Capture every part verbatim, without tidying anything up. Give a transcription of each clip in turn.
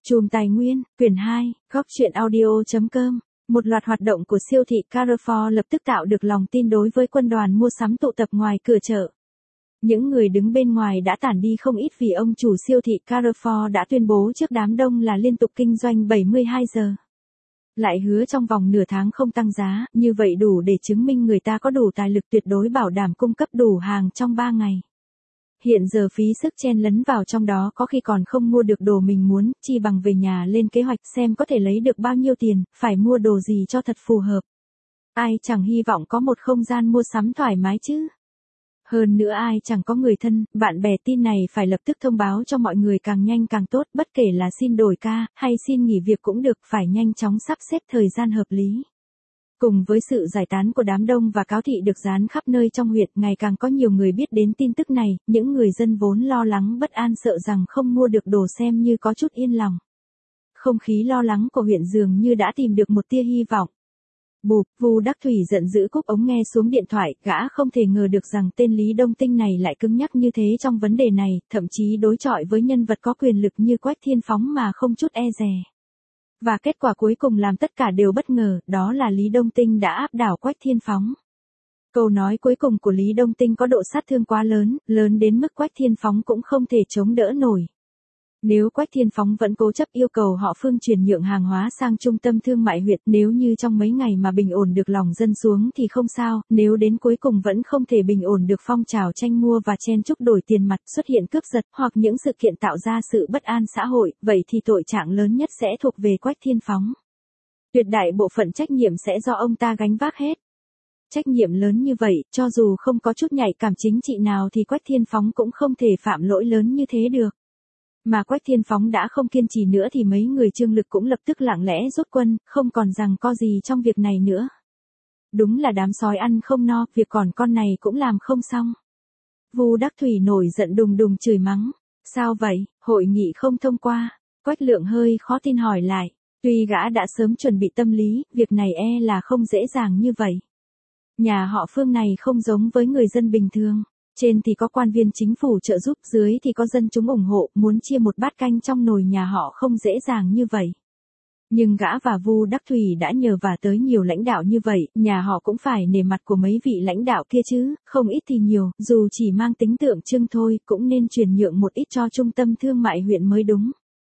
Chùm Tài nguyên, quyển hai, góc truyện audio chấm com. Một loạt hoạt động của siêu thị Carrefour lập tức tạo được lòng tin đối với quân đoàn mua sắm tụ tập ngoài cửa chợ. Những người đứng bên ngoài đã tản đi không ít vì ông chủ siêu thị Carrefour đã tuyên bố trước đám đông là liên tục kinh doanh bảy mươi hai giờ. Lại hứa trong vòng nửa tháng không tăng giá, như vậy đủ để chứng minh người ta có đủ tài lực tuyệt đối bảo đảm cung cấp đủ hàng trong ba ngày. Hiện giờ phí sức chen lấn vào trong đó có khi còn không mua được đồ mình muốn, chi bằng về nhà lên kế hoạch xem có thể lấy được bao nhiêu tiền, phải mua đồ gì cho thật phù hợp. Ai chẳng hy vọng có một không gian mua sắm thoải mái chứ. Hơn nữa ai chẳng có người thân, bạn bè tin này phải lập tức thông báo cho mọi người càng nhanh càng tốt, bất kể là xin đổi ca, hay xin nghỉ việc cũng được, phải nhanh chóng sắp xếp thời gian hợp lý. Cùng với sự giải tán của đám đông và cáo thị được dán khắp nơi trong huyện, ngày càng có nhiều người biết đến tin tức này, những người dân vốn lo lắng bất an sợ rằng không mua được đồ xem như có chút yên lòng. Không khí lo lắng của huyện dường như đã tìm được một tia hy vọng. Bụp, Vu Đắc Thủy giận dữ cúp ống nghe xuống điện thoại, gã không thể ngờ được rằng tên Lý Đông Tinh này lại cứng nhắc như thế trong vấn đề này, thậm chí đối chọi với nhân vật có quyền lực như Quách Thiên Phóng mà không chút e dè. Và kết quả cuối cùng làm tất cả đều bất ngờ, đó là Lý Đông Tinh đã áp đảo Quách Thiên Phóng. Câu nói cuối cùng của Lý Đông Tinh có độ sát thương quá lớn, lớn đến mức Quách Thiên Phóng cũng không thể chống đỡ nổi. Nếu Quách Thiên Phóng vẫn cố chấp yêu cầu họ Phương chuyển nhượng hàng hóa sang trung tâm thương mại huyện, nếu như trong mấy ngày mà bình ổn được lòng dân xuống thì không sao, nếu đến cuối cùng vẫn không thể bình ổn được phong trào tranh mua và chen chúc đổi tiền mặt, xuất hiện cướp giật hoặc những sự kiện tạo ra sự bất an xã hội, vậy thì tội trạng lớn nhất sẽ thuộc về Quách Thiên Phóng. Tuyệt đại bộ phận trách nhiệm sẽ do ông ta gánh vác hết. Trách nhiệm lớn như vậy, cho dù không có chút nhạy cảm chính trị nào thì Quách Thiên Phóng cũng không thể phạm lỗi lớn như thế được. Mà Quách Thiên Phóng đã không kiên trì nữa thì mấy người Trương Lực cũng lập tức lặng lẽ rút quân, không còn rằng co gì trong việc này nữa. Đúng là đám sói ăn không no, việc còn con này cũng làm không xong. Vu Đắc Thủy nổi giận đùng đùng chửi mắng. Sao vậy, hội nghị không thông qua? Quách Lượng hơi khó tin hỏi lại. Tuy gã đã sớm chuẩn bị tâm lý, việc này e là không dễ dàng như vậy. Nhà họ Phương này không giống với người dân bình thường. Trên thì có quan viên chính phủ trợ giúp, dưới thì có dân chúng ủng hộ, muốn chia một bát canh trong nồi nhà họ không dễ dàng như vậy. Nhưng gã và Vu Đắc Thủy đã nhờ vả tới nhiều lãnh đạo như vậy, nhà họ cũng phải nể mặt của mấy vị lãnh đạo kia chứ, không ít thì nhiều, dù chỉ mang tính tượng trưng thôi, cũng nên chuyển nhượng một ít cho trung tâm thương mại huyện mới đúng.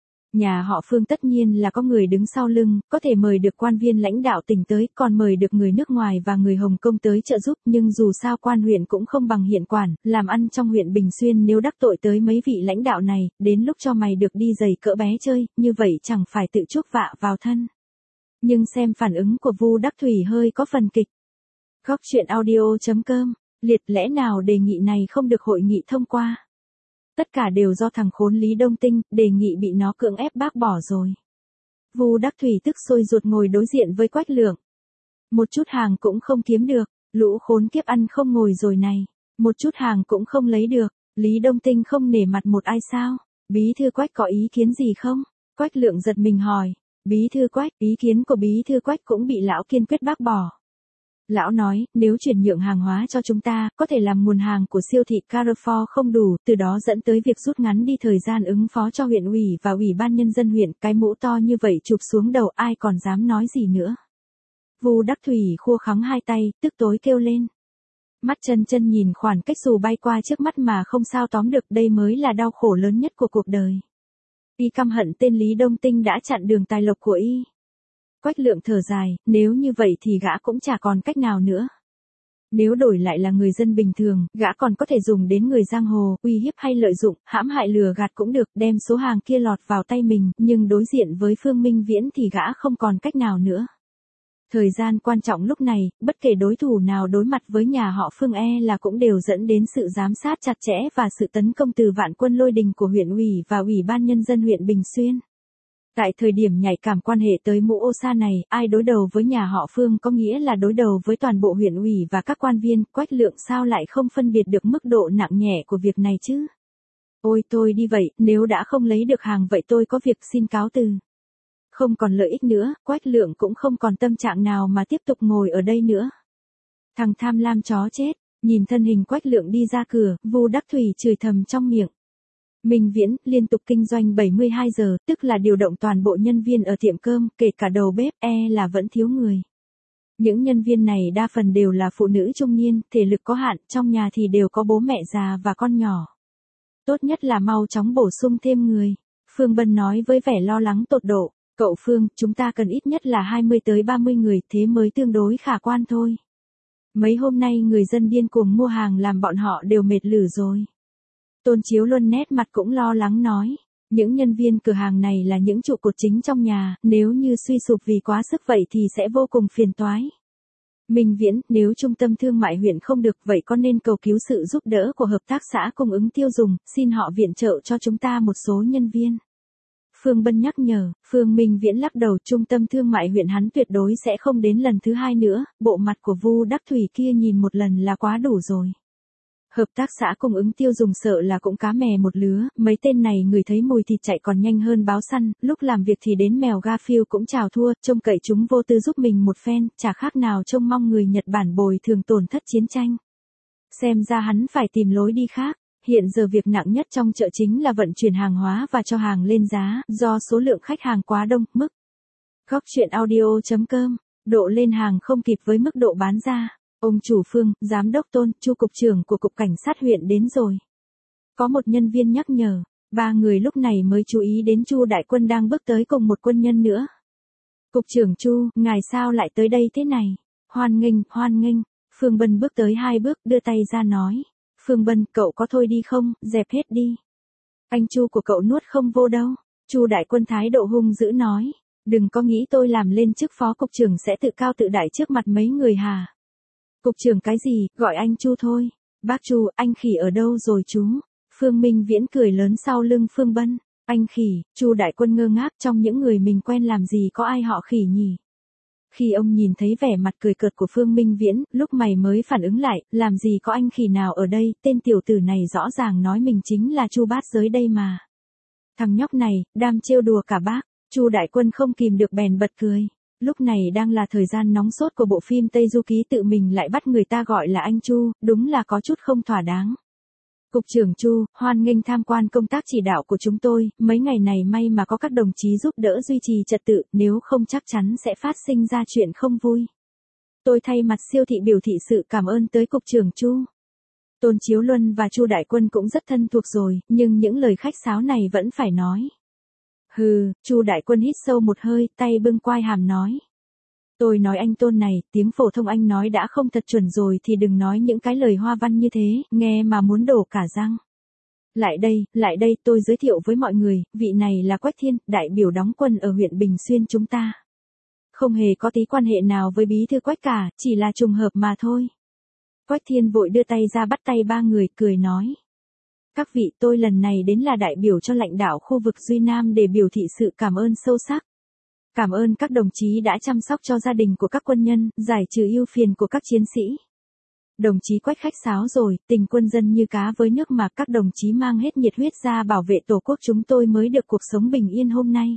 Nhà họ Phương tất nhiên là có người đứng sau lưng, có thể mời được quan viên lãnh đạo tỉnh tới, còn mời được người nước ngoài và người Hồng Kông tới trợ giúp, nhưng dù sao quan huyện cũng không bằng hiện quản, làm ăn trong huyện Bình Xuyên nếu đắc tội tới mấy vị lãnh đạo này, đến lúc cho mày được đi giày cỡ bé chơi, như vậy chẳng phải tự chuốc vạ vào thân. Nhưng xem phản ứng của Vu Đắc Thủy hơi có phần kịch. Góc truyện audio chấm com, liệt lẽ nào đề nghị này không được hội nghị thông qua? Tất cả đều do thằng khốn Lý Đông Tinh, đề nghị bị nó cưỡng ép bác bỏ rồi. Vu Đắc Thủy tức sôi ruột ngồi đối diện với Quách Lượng. Một chút hàng cũng không kiếm được, lũ khốn kiếp ăn không ngồi rồi này. Một chút hàng cũng không lấy được, Lý Đông Tinh không nể mặt một ai sao? Bí thư Quách có ý kiến gì không? Quách Lượng giật mình hỏi. Bí thư Quách, ý kiến của bí thư Quách cũng bị lão kiên quyết bác bỏ. Lão nói, nếu chuyển nhượng hàng hóa cho chúng ta, có thể làm nguồn hàng của siêu thị Carrefour không đủ, từ đó dẫn tới việc rút ngắn đi thời gian ứng phó cho huyện ủy và ủy ban nhân dân huyện, cái mũ to như vậy chụp xuống đầu ai còn dám nói gì nữa. Vu Đắc Thủy khua khắng hai tay, tức tối kêu lên. Mắt chân chân nhìn khoản cách xù bay qua trước mắt mà không sao tóm được, đây mới là đau khổ lớn nhất của cuộc đời. Y căm hận tên Lý Đông Tinh đã chặn đường tài lộc của y. Quách Lượng thở dài, nếu như vậy thì gã cũng chả còn cách nào nữa. Nếu đổi lại là người dân bình thường, gã còn có thể dùng đến người giang hồ, uy hiếp hay lợi dụng, hãm hại lừa gạt cũng được, đem số hàng kia lọt vào tay mình, nhưng đối diện với Phương Minh Viễn thì gã không còn cách nào nữa. Thời gian quan trọng lúc này, bất kể đối thủ nào đối mặt với nhà họ Phương e là cũng đều dẫn đến sự giám sát chặt chẽ và sự tấn công từ vạn quân lôi đình của huyện ủy và ủy ban nhân dân huyện Bình Xuyên. Tại thời điểm nhạy cảm quan hệ tới mũ ô sa này, ai đối đầu với nhà họ Phương có nghĩa là đối đầu với toàn bộ huyện ủy và các quan viên, Quách Lượng sao lại không phân biệt được mức độ nặng nhẹ của việc này chứ? Ôi tôi đi vậy, nếu đã không lấy được hàng vậy tôi có việc xin cáo từ. Không còn lợi ích nữa, Quách Lượng cũng không còn tâm trạng nào mà tiếp tục ngồi ở đây nữa. Thằng tham lam chó chết, nhìn thân hình Quách Lượng đi ra cửa, Vu Đắc Thủy chửi thầm trong miệng. Minh Viễn, liên tục kinh doanh bảy mươi hai giờ, tức là điều động toàn bộ nhân viên ở tiệm cơm, kể cả đầu bếp, e là vẫn thiếu người. Những nhân viên này đa phần đều là phụ nữ trung niên, thể lực có hạn, trong nhà thì đều có bố mẹ già và con nhỏ. Tốt nhất là mau chóng bổ sung thêm người. Phương Bân nói với vẻ lo lắng tột độ. Cậu Phương, chúng ta cần ít nhất là hai mươi tới ba mươi người, thế mới tương đối khả quan thôi. Mấy hôm nay người dân điên cuồng mua hàng làm bọn họ đều mệt lử rồi. Tôn Chiếu Luân nét mặt cũng lo lắng nói. Những nhân viên cửa hàng này là những trụ cột chính trong nhà, nếu như suy sụp vì quá sức vậy thì sẽ vô cùng phiền toái. Minh Viễn, nếu trung tâm thương mại huyện không được vậy có nên cầu cứu sự giúp đỡ của hợp tác xã cung ứng tiêu dùng, xin họ viện trợ cho chúng ta một số nhân viên. Phương Bân nhắc nhở, Phương Minh Viễn lắc đầu, trung tâm thương mại huyện hắn tuyệt đối sẽ không đến lần thứ hai nữa, bộ mặt của Vu Đắc Thủy kia nhìn một lần là quá đủ rồi. Hợp tác xã cung ứng tiêu dùng sợ là cũng cá mè một lứa, mấy tên này người thấy mùi thịt chạy còn nhanh hơn báo săn, lúc làm việc thì đến mèo Garfield cũng chào thua, trông cậy chúng vô tư giúp mình một phen, chả khác nào trông mong người Nhật Bản bồi thường tổn thất chiến tranh. Xem ra hắn phải tìm lối đi khác, hiện giờ việc nặng nhất trong chợ chính là vận chuyển hàng hóa và cho hàng lên giá, do số lượng khách hàng quá đông, mức. Góc truyện audio chấm com, độ lên hàng không kịp với mức độ bán ra. Ông chủ Phương, giám đốc Tôn, Chu cục trưởng của cục cảnh sát huyện đến rồi. Có một nhân viên nhắc nhở, ba người lúc này mới chú ý đến Chu đại quân đang bước tới cùng một quân nhân nữa. Cục trưởng Chu, ngài sao lại tới đây thế này? Hoan nghênh, hoan nghênh. Phương Bân bước tới hai bước, đưa tay ra nói. Phương Bân, cậu có thôi đi không, dẹp hết đi. Anh Chu của cậu nuốt không vô đâu. Chu đại quân thái độ hung dữ nói. Đừng có nghĩ tôi làm lên chức phó cục trưởng sẽ tự cao tự đại trước mặt mấy người hà. Cục trưởng cái gì, gọi anh Chu thôi. Bác Chu, anh Khỉ ở đâu rồi chú? Phương Minh Viễn cười lớn sau lưng Phương Bân. Anh Khỉ, Chu đại quân ngơ ngác, trong những người mình quen làm gì có ai họ Khỉ nhỉ? Khi ông nhìn thấy vẻ mặt cười cợt của Phương Minh Viễn, lúc mày mới phản ứng lại, làm gì có anh Khỉ nào ở đây, tên tiểu tử này rõ ràng nói mình chính là Chu bát giới đây mà. Thằng nhóc này, đam trêu đùa cả bác. Chu đại quân không kìm được bèn bật cười. Lúc này đang là thời gian nóng sốt của bộ phim Tây Du Ký, tự mình lại bắt người ta gọi là anh Chu, đúng là có chút không thỏa đáng. Cục trưởng Chu, hoan nghênh tham quan công tác chỉ đạo của chúng tôi, mấy ngày này may mà có các đồng chí giúp đỡ duy trì trật tự, nếu không chắc chắn sẽ phát sinh ra chuyện không vui. Tôi thay mặt siêu thị biểu thị sự cảm ơn tới Cục trưởng Chu. Tôn Chiếu Luân và Chu đại quân cũng rất thân thuộc rồi, nhưng những lời khách sáo này vẫn phải nói. Hừ, Chu đại quân hít sâu một hơi, tay bưng quai hàm nói. Tôi nói anh Tôn này, tiếng phổ thông anh nói đã không thật chuẩn rồi thì đừng nói những cái lời hoa văn như thế, nghe mà muốn đổ cả răng. Lại đây, lại đây, tôi giới thiệu với mọi người, vị này là Quách Thiên, đại biểu đóng quân ở huyện Bình Xuyên chúng ta. Không hề có tí quan hệ nào với bí thư Quách cả, chỉ là trùng hợp mà thôi. Quách Thiên vội đưa tay ra bắt tay ba người, cười nói. Các vị, tôi lần này đến là đại biểu cho lãnh đạo khu vực Duy Nam để biểu thị sự cảm ơn sâu sắc. Cảm ơn các đồng chí đã chăm sóc cho gia đình của các quân nhân, giải trừ ưu phiền của các chiến sĩ. Đồng chí Quách khách sáo rồi, tình quân dân như cá với nước mà các đồng chí mang hết nhiệt huyết ra bảo vệ tổ quốc chúng tôi mới được cuộc sống bình yên hôm nay.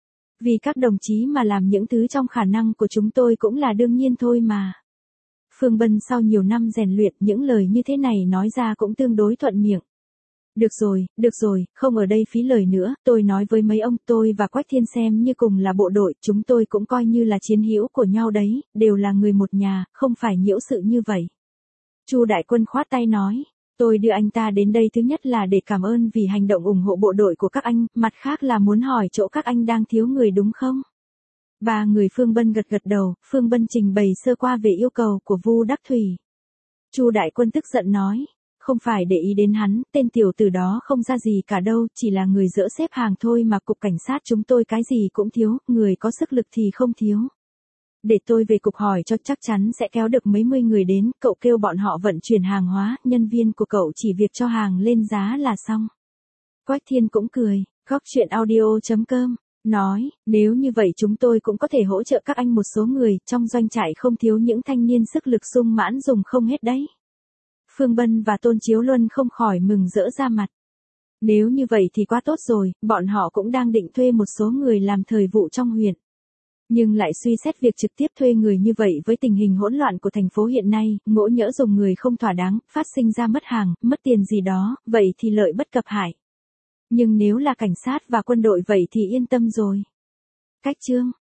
Vì các đồng chí mà làm những thứ trong khả năng của chúng tôi cũng là đương nhiên thôi mà. Phương Bân sau nhiều năm rèn luyện, những lời như thế này nói ra cũng tương đối thuận miệng. Được rồi, được rồi, không ở đây phí lời nữa, tôi nói với mấy ông, tôi và Quách Thiên xem như cùng là bộ đội, chúng tôi cũng coi như là chiến hữu của nhau đấy, đều là người một nhà, không phải nhiễu sự như vậy. Chu đại quân khoát tay nói, tôi đưa anh ta đến đây thứ nhất là để cảm ơn vì hành động ủng hộ bộ đội của các anh, mặt khác là muốn hỏi chỗ các anh đang thiếu người đúng không? Ba người Phương Bân gật gật đầu, Phương Bân trình bày sơ qua về yêu cầu của Vu Đắc Thủy. Chu đại quân tức giận nói. Không phải để ý đến hắn, tên tiểu tử đó không ra gì cả đâu, chỉ là người dỡ xếp hàng thôi mà cục cảnh sát chúng tôi cái gì cũng thiếu, người có sức lực thì không thiếu. Để tôi về cục hỏi cho, chắc chắn sẽ kéo được mấy mươi người đến, cậu kêu bọn họ vận chuyển hàng hóa, nhân viên của cậu chỉ việc cho hàng lên giá là xong. Quách Thiên cũng cười, góc truyện audio chấm com, nói, nếu như vậy chúng tôi cũng có thể hỗ trợ các anh một số người, trong doanh trại không thiếu những thanh niên sức lực sung mãn dùng không hết đấy. Phương Bân và Tôn Chiếu Luân không khỏi mừng rỡ ra mặt. Nếu như vậy thì quá tốt rồi, bọn họ cũng đang định thuê một số người làm thời vụ trong huyện. Nhưng lại suy xét việc trực tiếp thuê người như vậy với tình hình hỗn loạn của thành phố hiện nay, ngỗ nhỡ dùng người không thỏa đáng, phát sinh ra mất hàng, mất tiền gì đó, vậy thì lợi bất cập hại. Nhưng nếu là cảnh sát và quân đội vậy thì yên tâm rồi. Cách chương